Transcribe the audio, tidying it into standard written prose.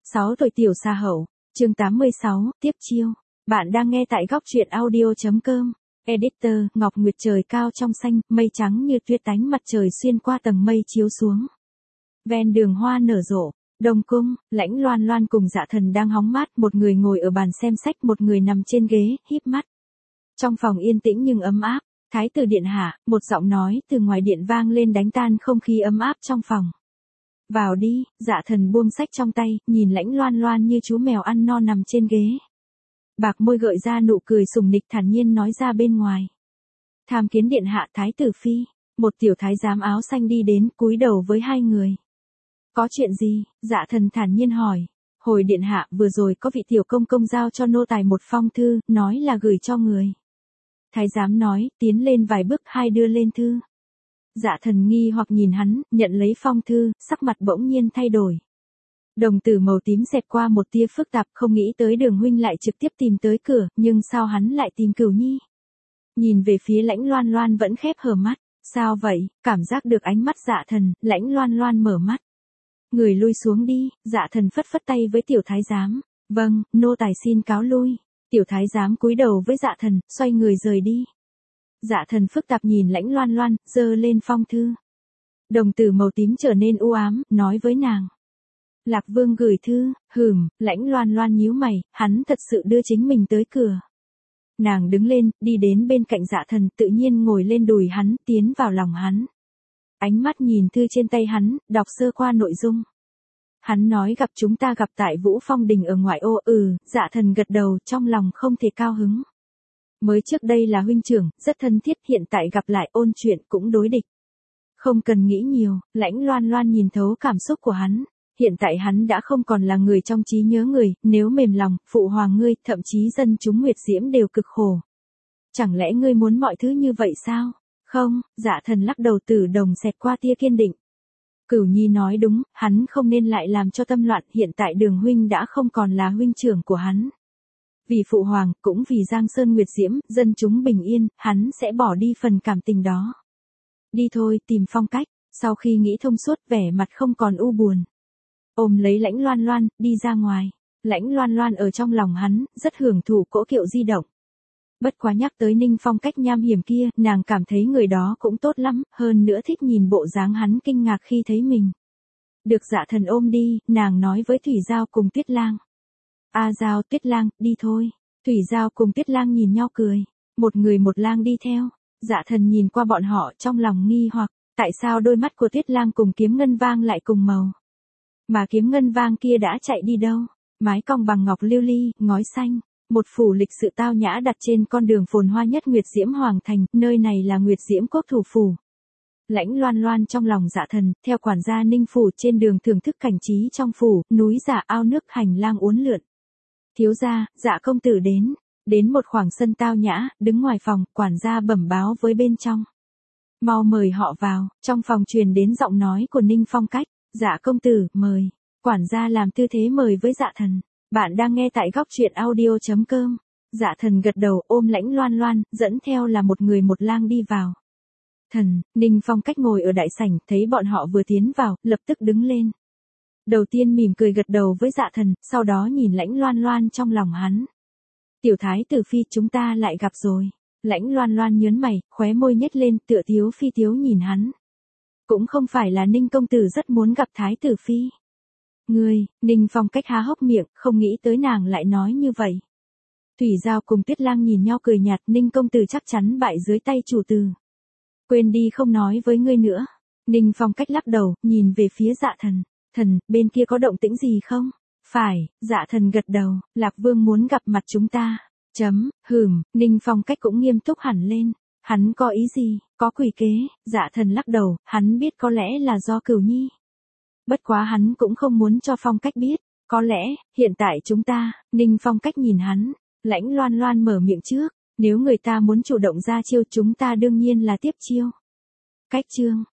6 tuổi tiểu xa hậu, chương 86, tiếp chiêu. Bạn đang nghe tại góc truyện audio.com. Editor, Ngọc Nguyệt trời cao trong xanh, mây trắng như tuyết ánh mặt trời xuyên qua tầng mây chiếu xuống. Ven đường hoa nở rộ, Đông cung, Lãnh Loan Loan cùng Dạ Thần đang hóng mát, một người ngồi ở bàn xem sách, một người nằm trên ghế, híp mắt. Trong phòng yên tĩnh nhưng ấm áp, Thái tử điện hạ, một giọng nói từ ngoài điện vang lên đánh tan không khí ấm áp trong phòng. Vào đi, Dạ Thần buông sách trong tay, nhìn Lãnh Loan Loan như chú mèo ăn no nằm trên ghế. Bạc môi gợi ra nụ cười sùng nịch thản nhiên nói ra bên ngoài. Tham kiến điện hạ Thái tử phi, một tiểu thái giám áo xanh đi đến cúi đầu với hai người. Có chuyện gì? Dạ Thần thản nhiên hỏi. Hồi điện hạ, vừa rồi có vị tiểu công công giao cho nô tài một phong thư, nói là gửi cho người. Thái giám nói, tiến lên vài bước, hai đưa lên thư. Dạ Thần nghi hoặc nhìn hắn, nhận lấy phong thư, sắc mặt bỗng nhiên thay đổi. Đồng tử màu tím xẹt qua một tia phức tạp, không nghĩ tới Đường huynh lại trực tiếp tìm tới cửa, nhưng sao hắn lại tìm Cửu Nhi? Nhìn về phía Lãnh Loan Loan vẫn khép hờ mắt, sao vậy? Cảm giác được ánh mắt Dạ Thần, Lãnh Loan Loan mở mắt. Người lui xuống đi, Dạ Thần phất phất tay với tiểu thái giám. Vâng, nô tài xin cáo lui. Tiểu thái giám cúi đầu với Dạ Thần, xoay người rời đi. Dạ Thần phức tạp nhìn Lãnh Loan Loan, giơ lên phong thư. Đồng tử màu tím trở nên u ám, nói với nàng. Lạc Vương gửi thư, Lãnh Loan Loan nhíu mày, hắn thật sự đưa chính mình tới cửa. Nàng đứng lên, đi đến bên cạnh Dạ Thần, tự nhiên ngồi lên đùi hắn, tiến vào lòng hắn. Ánh mắt nhìn thư trên tay hắn, đọc sơ qua nội dung. Hắn nói gặp chúng ta gặp tại Vũ Phong Đình ở ngoại ô. Dạ Thần gật đầu, trong lòng không thể cao hứng. Mới trước đây là huynh trưởng, rất thân thiết, hiện tại gặp lại ôn chuyện cũng đối địch. Không cần nghĩ nhiều, Lãnh Loan Loan nhìn thấu cảm xúc của hắn. Hiện tại hắn đã không còn là người trong trí nhớ người, nếu mềm lòng, phụ hoàng ngươi, thậm chí dân chúng Nguyệt Diễm đều cực khổ. Chẳng lẽ ngươi muốn mọi thứ như vậy sao? Không, Dạ Thần lắc đầu, từ đồng xẹt qua tia kiên định. Cửu Nhi nói đúng, hắn không nên lại làm cho tâm loạn, hiện tại Đường huynh đã không còn là huynh trưởng của hắn. Vì phụ hoàng, cũng vì Giang Sơn Nguyệt Diễm, dân chúng bình yên, hắn sẽ bỏ đi phần cảm tình đó. Đi thôi, tìm phong cách. Sau khi nghĩ thông suốt, vẻ mặt không còn u buồn. Ôm lấy Lãnh Loan Loan, đi ra ngoài. Lãnh Loan Loan ở trong lòng hắn, rất hưởng thụ cỗ kiệu di động. Bất quá nhắc tới Ninh Phong Cách nham hiểm kia, nàng cảm thấy người đó cũng tốt lắm, hơn nữa thích nhìn bộ dáng hắn kinh ngạc khi thấy mình. Được Dạ Thần ôm đi, nàng nói với Thủy Giao cùng Tuyết Lang. A Giao, Tuyết Lang, đi thôi. Thủy Giao cùng Tuyết Lang nhìn nhau cười. Một người một lang đi theo. Dạ Thần nhìn qua bọn họ trong lòng nghi hoặc, tại sao đôi mắt của Tuyết Lang cùng Kiếm Ngân Vang lại cùng màu? Mà Kiếm Ngân Vang kia đã chạy đi đâu? Mái cong bằng ngọc lưu ly, ngói xanh. Một phủ lịch sự tao nhã đặt trên con đường phồn hoa nhất Nguyệt Diễm Hoàng Thành, nơi này là Nguyệt Diễm Quốc thủ phủ. Lãnh Loan Loan trong lòng Dạ Thần, theo quản gia Ninh phủ trên đường thưởng thức cảnh trí trong phủ, núi giả ao nước, hành lang uốn lượn. Thiếu gia, Dạ công tử đến. Đến một khoảng sân tao nhã, đứng ngoài phòng, quản gia bẩm báo với bên trong. Mau mời họ vào, trong phòng truyền đến giọng nói của Ninh Phong Cách. Dạ công tử, mời. Quản gia làm tư thế mời với Dạ Thần. Bạn đang nghe tại góc truyện audio.com. Dạ Thần gật đầu, ôm Lãnh Loan Loan, dẫn theo là một người một lang đi vào. Thần, Ninh Phong Cách ngồi ở đại sảnh, thấy bọn họ vừa tiến vào, lập tức đứng lên. Đầu tiên mỉm cười gật đầu với Dạ Thần, sau đó nhìn Lãnh Loan Loan trong lòng hắn. Tiểu thái tử phi, chúng ta lại gặp rồi. Lãnh Loan Loan nhớn mày, khóe môi nhếch lên, tựa thiếu phi thiếu nhìn hắn. Cũng không phải là Ninh công tử rất muốn gặp thái tử phi. Ngươi, Ninh Phong Cách há hốc miệng, không nghĩ tới nàng lại nói như vậy. Thủy Giao cùng Tuyết Lang nhìn nhau cười nhạt, Ninh công tử chắc chắn bại dưới tay chủ tử. Quên đi, không nói với ngươi nữa. Ninh Phong Cách lắc đầu, nhìn về phía Dạ Thần. Thần, bên kia có động tĩnh gì không? Phải, Dạ Thần gật đầu, Lạc Vương muốn gặp mặt chúng ta. Ninh Phong Cách cũng nghiêm túc hẳn lên. Hắn có ý gì? Có quỷ kế? Dạ Thần lắc đầu, hắn biết có lẽ là do Cửu Nhi. Bất quá hắn cũng không muốn cho Phong Cách biết. Có lẽ, hiện tại chúng ta, Ninh Phong Cách nhìn hắn. Lãnh Loan Loan mở miệng trước. Nếu người ta muốn chủ động ra chiêu, chúng ta đương nhiên là tiếp chiêu. Cách chương.